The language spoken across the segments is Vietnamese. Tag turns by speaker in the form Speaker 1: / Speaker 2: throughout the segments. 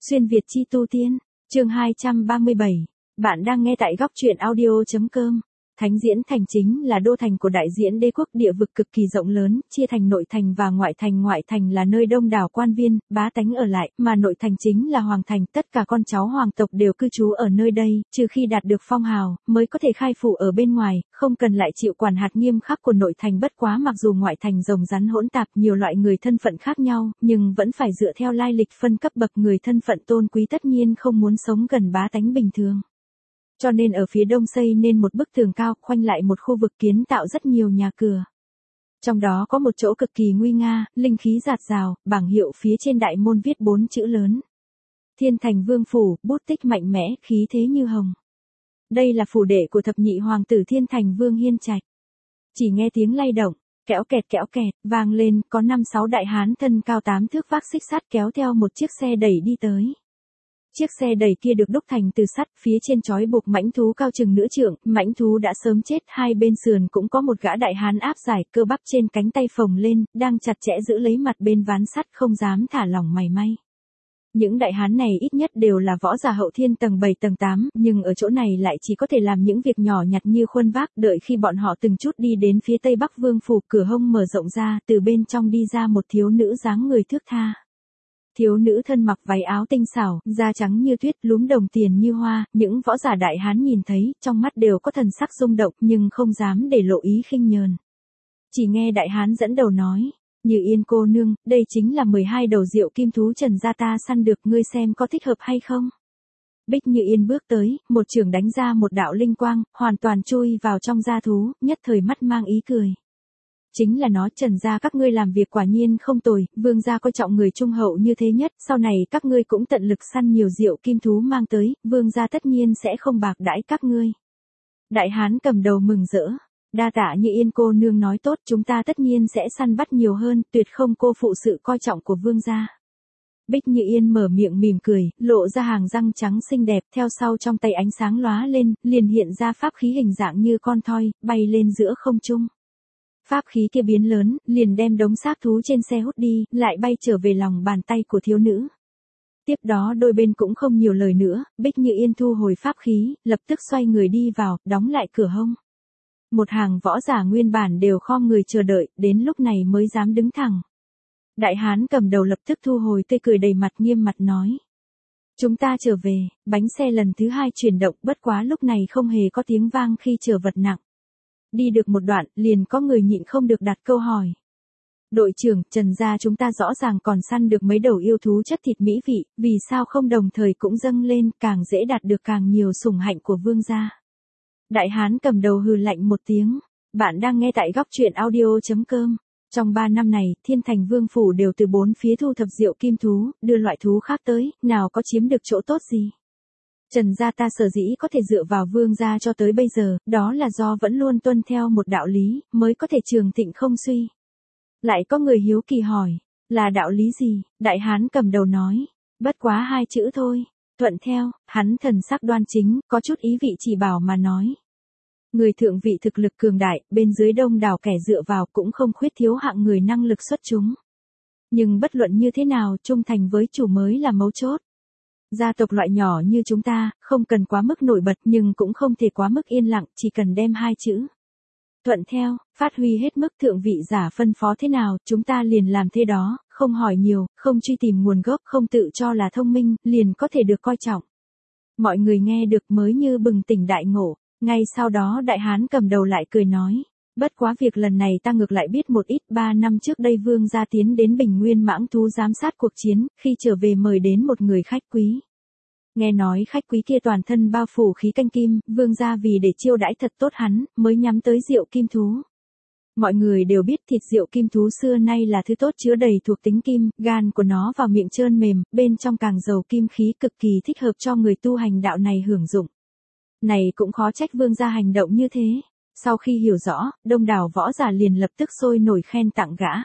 Speaker 1: Xuyên Việt chi tu tiên, chương 237. Bạn đang nghe tại góc truyện audio.com. Thánh Diễn Thành chính là đô thành của Đại Diễn Đế quốc, địa vực cực kỳ rộng lớn, chia thành nội thành và ngoại thành. Ngoại thành là nơi đông đảo quan viên, bá tánh ở lại, mà nội thành chính là hoàng thành, tất cả con cháu hoàng tộc đều cư trú ở nơi đây, trừ khi đạt được phong hào, mới có thể khai phủ ở bên ngoài, không cần lại chịu quản hạt nghiêm khắc của nội thành. Bất quá mặc dù ngoại thành rồng rắn hỗn tạp, nhiều loại người thân phận khác nhau, nhưng vẫn phải dựa theo lai lịch phân cấp bậc. Người thân phận tôn quý tất nhiên không muốn sống gần bá tánh bình thường. Cho nên ở phía đông xây nên một bức tường cao, khoanh lại một khu vực, kiến tạo rất nhiều nhà cửa. Trong đó có một chỗ cực kỳ nguy nga, linh khí rạt rào, bảng hiệu phía trên đại môn viết 4 chữ lớn: Thiên Thành Vương Phủ. Bút tích mạnh mẽ, khí thế như hồng. Đây là phủ đệ của thập nhị hoàng tử Thiên Thành Vương Hiên Trạch. Chỉ nghe tiếng lay động, kéo kẹt, vang lên, có 5-6 đại hán thân cao 8 thước vác xích sắt kéo theo một chiếc xe đẩy đi tới. Chiếc xe đẩy kia được đúc thành từ sắt, phía trên trói buộc mãnh thú cao chừng nửa trượng. Mãnh thú đã sớm chết, hai bên sườn cũng có một gã đại hán áp giải, cơ bắp trên cánh tay phồng lên, đang chặt chẽ giữ lấy mặt bên ván sắt, không dám thả lỏng mảy may. Những đại hán này ít nhất đều là võ giả hậu thiên tầng 7 tầng 8, nhưng ở chỗ này lại chỉ có thể làm những việc nhỏ nhặt như khuân vác. Đợi khi bọn họ từng chút đi đến phía tây bắc vương phủ, cửa hông mở rộng ra, từ bên trong đi ra một thiếu nữ dáng người thướt tha. Thiếu nữ thân mặc váy áo tinh xảo, da trắng như tuyết, lúm đồng tiền như hoa. Những võ giả đại hán nhìn thấy, trong mắt đều có thần sắc rung động, nhưng không dám để lộ ý khinh nhờn. Chỉ nghe đại hán dẫn đầu nói: Như Yên cô nương, đây chính là 12 đầu diệu kim thú Trần gia ta săn được, ngươi xem có thích hợp hay không? Bích Như Yên bước tới, một chưởng đánh ra một đạo linh quang, hoàn toàn chui vào trong da thú, nhất thời mắt mang ý cười. Chính là nó. Trần gia các ngươi làm việc quả nhiên không tồi, vương gia coi trọng người trung hậu như thế nhất, sau này các ngươi cũng tận lực săn nhiều diệu kim thú mang tới, vương gia tất nhiên sẽ không bạc đãi các ngươi. Đại hán cầm đầu mừng rỡ: Đa tạ Như Yên cô nương nói tốt, chúng ta tất nhiên sẽ săn bắt nhiều hơn, tuyệt không cô phụ sự coi trọng của vương gia. Bích Như Yên mở miệng mỉm cười, lộ ra hàng răng trắng xinh đẹp, theo sau trong tay ánh sáng lóa lên, liền hiện ra pháp khí hình dạng như con thoi, bay lên giữa không trung. Pháp khí kia biến lớn, liền đem đống xác thú trên xe hút đi, lại bay trở về lòng bàn tay của thiếu nữ. Tiếp đó đôi bên cũng không nhiều lời nữa, Bích Như Yên thu hồi pháp khí, lập tức xoay người đi vào, đóng lại cửa hông. Một hàng võ giả nguyên bản đều khom người chờ đợi, đến lúc này mới dám đứng thẳng. Đại hán cầm đầu lập tức thu hồi tươi cười đầy mặt, nghiêm mặt nói: Chúng ta trở về. Bánh xe lần thứ 2 chuyển động, bất quá lúc này không hề có tiếng vang khi chở vật nặng. Đi được một đoạn, liền có người nhịn không được đặt câu hỏi: Đội trưởng, Trần gia chúng ta rõ ràng còn săn được mấy đầu yêu thú chất thịt mỹ vị, vì sao không đồng thời cũng dâng lên, càng dễ đạt được càng nhiều sủng hạnh của vương gia? Đại hán cầm đầu hừ lạnh một tiếng. Bạn đang nghe tại góc truyện audio.com. Trong 3 năm này, Thiên Thành Vương Phủ đều từ 4 phía thu thập diệu kim thú, đưa loại thú khác tới, nào có chiếm được chỗ tốt gì. Trần gia ta sở dĩ có thể dựa vào vương gia cho tới bây giờ, đó là do vẫn luôn tuân theo một đạo lý, mới có thể trường thịnh không suy. Lại có người hiếu kỳ hỏi: Là đạo lý gì? Đại hán cầm đầu nói: Bất quá 2 chữ thôi, thuận theo. Hắn thần sắc đoan chính, có chút ý vị chỉ bảo mà nói. Người thượng vị thực lực cường đại, bên dưới đông đảo kẻ dựa vào, cũng không khuyết thiếu hạng người năng lực xuất chúng. Nhưng bất luận như thế nào, trung thành với chủ mới là mấu chốt. Gia tộc loại nhỏ như chúng ta, không cần quá mức nổi bật, nhưng cũng không thể quá mức yên lặng, chỉ cần đem 2 chữ thuận theo, phát huy hết mức. Thượng vị giả phân phó thế nào, chúng ta liền làm thế đó, không hỏi nhiều, không truy tìm nguồn gốc, không tự cho là thông minh, liền có thể được coi trọng. Mọi người nghe được mới như bừng tỉnh đại ngộ. Ngay sau đó đại hán cầm đầu lại cười nói: Bất quá việc lần này ta ngược lại biết một ít. 3 năm trước đây vương gia tiến đến Bình Nguyên Mãng Thú giám sát cuộc chiến, khi trở về mời đến một người khách quý. Nghe nói khách quý kia toàn thân bao phủ khí canh kim, vương gia vì để chiêu đãi thật tốt hắn, mới nhắm tới diệu kim thú. Mọi người đều biết thịt diệu kim thú xưa nay là thứ tốt, chứa đầy thuộc tính kim, gan của nó vào miệng trơn mềm, bên trong càng giàu kim khí, cực kỳ thích hợp cho người tu hành đạo này hưởng dụng. Này cũng khó trách vương gia hành động như thế. Sau khi hiểu rõ, đông đảo võ giả liền lập tức sôi nổi khen tặng gã.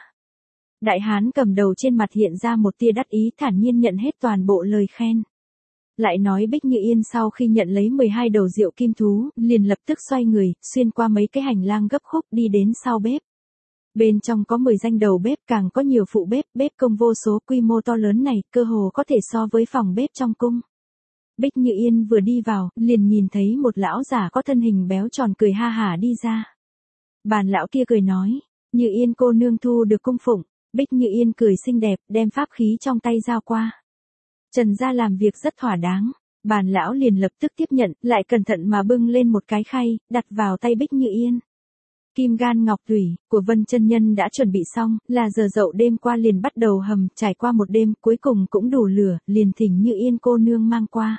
Speaker 1: Đại hán cầm đầu trên mặt hiện ra một tia đắc ý, thản nhiên nhận hết toàn bộ lời khen. Lại nói Bích Như Yên sau khi nhận lấy 12 đầu diệu kim thú, liền lập tức xoay người, xuyên qua mấy cái hành lang gấp khúc đi đến sau bếp. Bên trong có 10 danh đầu bếp, càng có nhiều phụ bếp, bếp công vô số, quy mô to lớn này, cơ hồ có thể so với phòng bếp trong cung. Bích Như Yên vừa đi vào, liền nhìn thấy một lão già có thân hình béo tròn cười ha hả đi ra. Bàn lão kia cười nói, Như Yên cô nương thu được cung phụng. Bích Như Yên cười xinh đẹp, đem pháp khí trong tay giao qua. Trần gia làm việc rất thỏa đáng. Bàn lão liền lập tức tiếp nhận, lại cẩn thận mà bưng lên một cái khay, đặt vào tay Bích Như Yên. Kim gan ngọc thủy của Vân chân nhân đã chuẩn bị xong, là giờ dậu đêm qua liền bắt đầu hầm, trải qua một đêm, cuối cùng cũng đủ lửa, liền thỉnh Như Yên cô nương mang qua.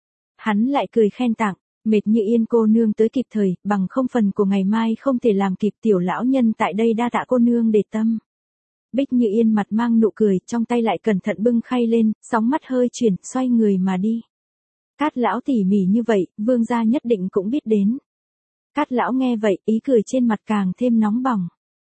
Speaker 1: Hắn lại cười khen tặng, mệt Như Yên cô nương tới kịp thời, bằng không phần của ngày mai không thể làm kịp, tiểu lão nhân tại đây đa tạ cô nương để tâm. Bích Như Yên mặt mang nụ cười, trong tay lại cẩn thận bưng khay lên, sóng mắt hơi chuyển, xoay người mà đi. Cát lão tỉ mỉ như vậy, vương gia nhất định cũng biết đến. Cát lão nghe vậy, ý cười trên mặt càng thêm nóng bỏng.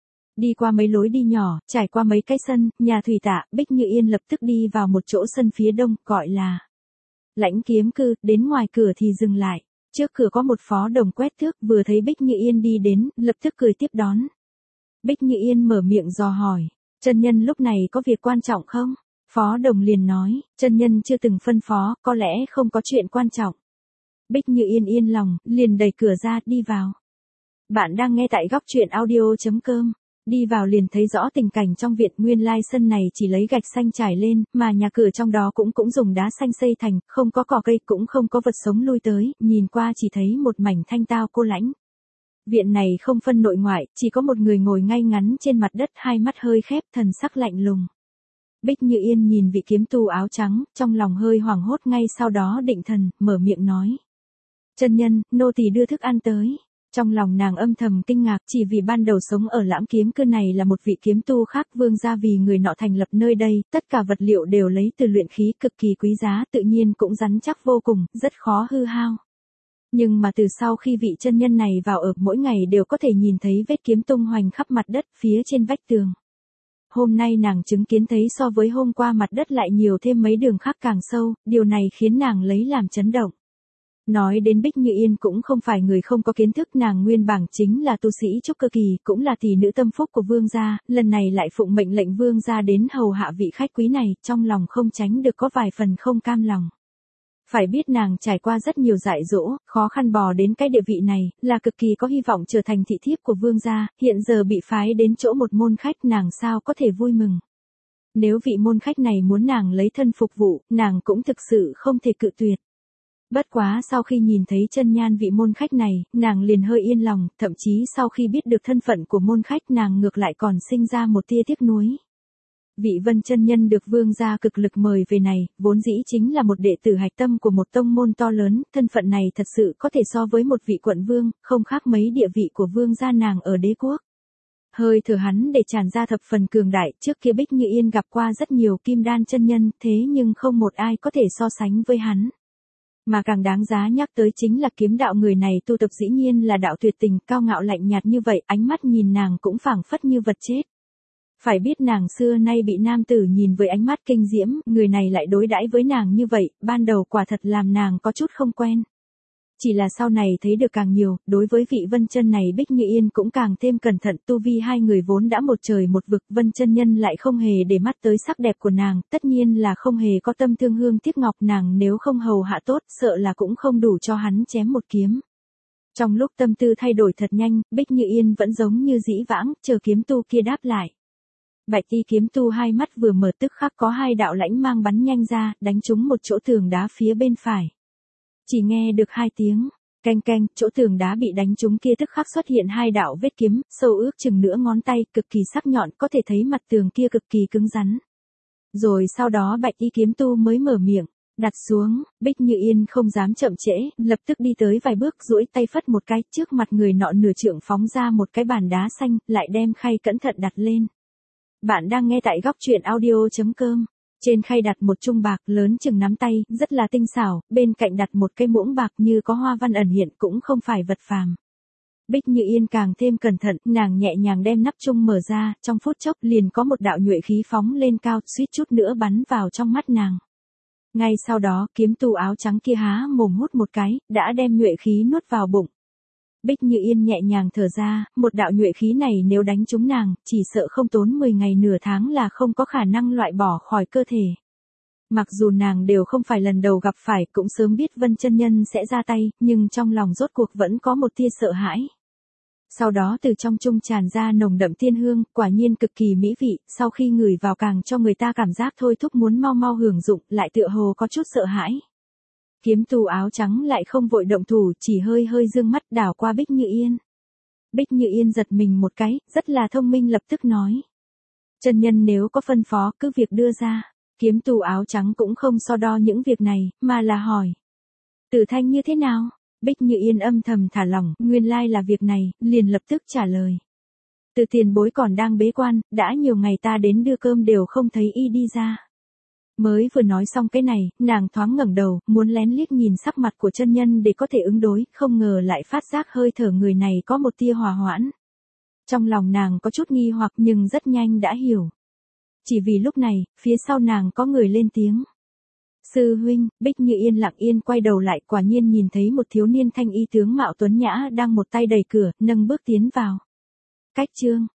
Speaker 1: Đi qua mấy lối đi nhỏ, trải qua mấy cái sân, nhà thủy tạ, Bích Như Yên lập tức đi vào một chỗ sân phía đông, gọi là Lãnh Kiếm Cư, đến ngoài cửa thì dừng lại. Trước cửa có một phó đồng quét thước, vừa thấy Bích Như Yên đi đến, lập tức cười tiếp đón. Bích Như Yên mở miệng dò hỏi, chân nhân lúc này có việc quan trọng không? Phó đồng liền nói, chân nhân chưa từng phân phó, có lẽ không có chuyện quan trọng. Bích Như Yên yên lòng, liền đẩy cửa ra, đi vào. Bạn đang nghe tại góc truyện audio.com. Đi vào liền thấy rõ tình cảnh trong viện, nguyên lai sân này chỉ lấy gạch xanh trải lên, mà nhà cửa trong đó cũng dùng đá xanh xây thành, không có cỏ cây, cũng không có vật sống lui tới, nhìn qua chỉ thấy một mảnh thanh tao cô lãnh. Viện này không phân nội ngoại, chỉ có một người ngồi ngay ngắn trên mặt đất, hai mắt hơi khép, thần sắc lạnh lùng. Bích Như Yên nhìn vị kiếm tu áo trắng, trong lòng hơi hoảng hốt, ngay sau đó định thần, mở miệng nói. Chân nhân, nô tỳ đưa thức ăn tới. Trong lòng nàng âm thầm kinh ngạc, chỉ vì ban đầu sống ở Lãm Kiếm Cư này là một vị kiếm tu khác, vương gia vì người nọ thành lập nơi đây, tất cả vật liệu đều lấy từ luyện khí cực kỳ quý giá, tự nhiên cũng rắn chắc vô cùng, rất khó hư hao. Nhưng mà từ sau khi vị chân nhân này vào ở, mỗi ngày đều có thể nhìn thấy vết kiếm tung hoành khắp mặt đất, phía trên vách tường. Hôm nay nàng chứng kiến thấy so với hôm qua mặt đất lại nhiều thêm mấy đường khác càng sâu, điều này khiến nàng lấy làm chấn động. Nói đến Bích Như Yên cũng không phải người không có kiến thức, nàng nguyên bảng chính là tu sĩ trúc cơ kỳ, cũng là tỷ nữ tâm phúc của vương gia, lần này lại phụng mệnh lệnh vương gia đến hầu hạ vị khách quý này, trong lòng không tránh được có vài phần không cam lòng. Phải biết nàng trải qua rất nhiều dại dỗ, khó khăn bò đến cái địa vị này, là cực kỳ có hy vọng trở thành thị thiếp của vương gia, hiện giờ bị phái đến chỗ một môn khách, nàng sao có thể vui mừng. Nếu vị môn khách này muốn nàng lấy thân phục vụ, nàng cũng thực sự không thể cự tuyệt. Bất quá sau khi nhìn thấy chân nhan vị môn khách này, nàng liền hơi yên lòng, thậm chí sau khi biết được thân phận của môn khách, nàng ngược lại còn sinh ra một tia tiếc nuối. Vị Vân chân nhân được vương gia cực lực mời về này, vốn dĩ chính là một đệ tử hạch tâm của một tông môn to lớn, thân phận này thật sự có thể so với một vị quận vương, không khác mấy địa vị của vương gia nàng ở đế quốc. Hơi thở hắn để tràn ra thập phần cường đại, trước kia Bích Như Yên gặp qua rất nhiều kim đan chân nhân, thế nhưng không một ai có thể so sánh với hắn. Mà càng đáng giá nhắc tới chính là kiếm đạo người này tu tập dĩ nhiên là đạo tuyệt tình, cao ngạo lạnh nhạt như vậy, ánh mắt nhìn nàng cũng phảng phất như vật chết. Phải biết nàng xưa nay bị nam tử nhìn với ánh mắt kinh diễm, người này lại đối đãi với nàng như vậy, ban đầu quả thật làm nàng có chút không quen. Chỉ là sau này thấy được càng nhiều, đối với vị Vân chân này Bích Như Yên cũng càng thêm cẩn thận, tu vi hai người vốn đã một trời một vực, Vân chân nhân lại không hề để mắt tới sắc đẹp của nàng, tất nhiên là không hề có tâm thương hương tiếc ngọc, nàng nếu không hầu hạ tốt, sợ là cũng không đủ cho hắn chém một kiếm. Trong lúc tâm tư thay đổi thật nhanh, Bích Như Yên vẫn giống như dĩ vãng, chờ kiếm tu kia đáp lại. Bạch y kiếm tu hai mắt vừa mở tức khắc có hai đạo lãnh mang bắn nhanh ra, đánh trúng một chỗ tường đá phía bên phải. Chỉ nghe được hai tiếng, canh canh, chỗ tường đá bị đánh trúng kia tức khắc xuất hiện hai đạo vết kiếm, sâu ước chừng nửa ngón tay, cực kỳ sắc nhọn, có thể thấy mặt tường kia cực kỳ cứng rắn. Rồi sau đó bạch y kiếm tu mới mở miệng, đặt xuống, Bích Như Yên không dám chậm trễ, lập tức đi tới vài bước, duỗi tay phất một cái, trước mặt người nọ nửa trượng phóng ra một cái bàn đá xanh, lại đem khay cẩn thận đặt lên. Bạn đang nghe tại góc truyện audio.com. Trên khay đặt một chung bạc lớn chừng nắm tay, rất là tinh xảo, bên cạnh đặt một cây muỗng bạc như có hoa văn ẩn hiện, cũng không phải vật phàm. Bích Như Yên càng thêm cẩn thận, nàng nhẹ nhàng đem nắp chung mở ra, trong phút chốc liền có một đạo nhuệ khí phóng lên cao, suýt chút nữa bắn vào trong mắt nàng. Ngay sau đó, kiếm tu áo trắng kia há mồm hút một cái, đã đem nhuệ khí nuốt vào bụng. Bích Như Yên nhẹ nhàng thở ra, một đạo nhuệ khí này nếu đánh trúng nàng, chỉ sợ không tốn 10 ngày nửa tháng là không có khả năng loại bỏ khỏi cơ thể. Mặc dù nàng đều không phải lần đầu gặp phải, cũng sớm biết Vân chân nhân sẽ ra tay, nhưng trong lòng rốt cuộc vẫn có một tia sợ hãi. Sau đó từ trong chung tràn ra nồng đậm tiên hương, quả nhiên cực kỳ mỹ vị, sau khi ngửi vào càng cho người ta cảm giác thôi thúc muốn mau mau hưởng dụng, lại tựa hồ có chút sợ hãi. Kiếm tù áo trắng lại không vội động thủ, chỉ hơi hơi dương mắt đảo qua Bích Như Yên. Bích Như Yên giật mình một cái, rất là thông minh lập tức nói. Chân nhân nếu có phân phó cứ việc đưa ra. Kiếm tù áo trắng cũng không so đo những việc này, mà là hỏi. Tử Thanh như thế nào? Bích Như Yên âm thầm thả lỏng, nguyên lai là việc này, liền lập tức trả lời. Từ tiền bối còn đang bế quan, đã nhiều ngày ta đến đưa cơm đều không thấy y đi ra. Mới vừa nói xong cái này, nàng thoáng ngẩng đầu, muốn lén liếc nhìn sắc mặt của chân nhân để có thể ứng đối, không ngờ lại phát giác hơi thở người này có một tia hòa hoãn. Trong lòng nàng có chút nghi hoặc nhưng rất nhanh đã hiểu. Chỉ vì lúc này, phía sau nàng có người lên tiếng. Sư huynh, Bích Như Yên lặng yên quay đầu lại, quả nhiên nhìn thấy một thiếu niên thanh y tướng mạo tuấn nhã đang một tay đẩy cửa, nâng bước tiến vào. Cách chương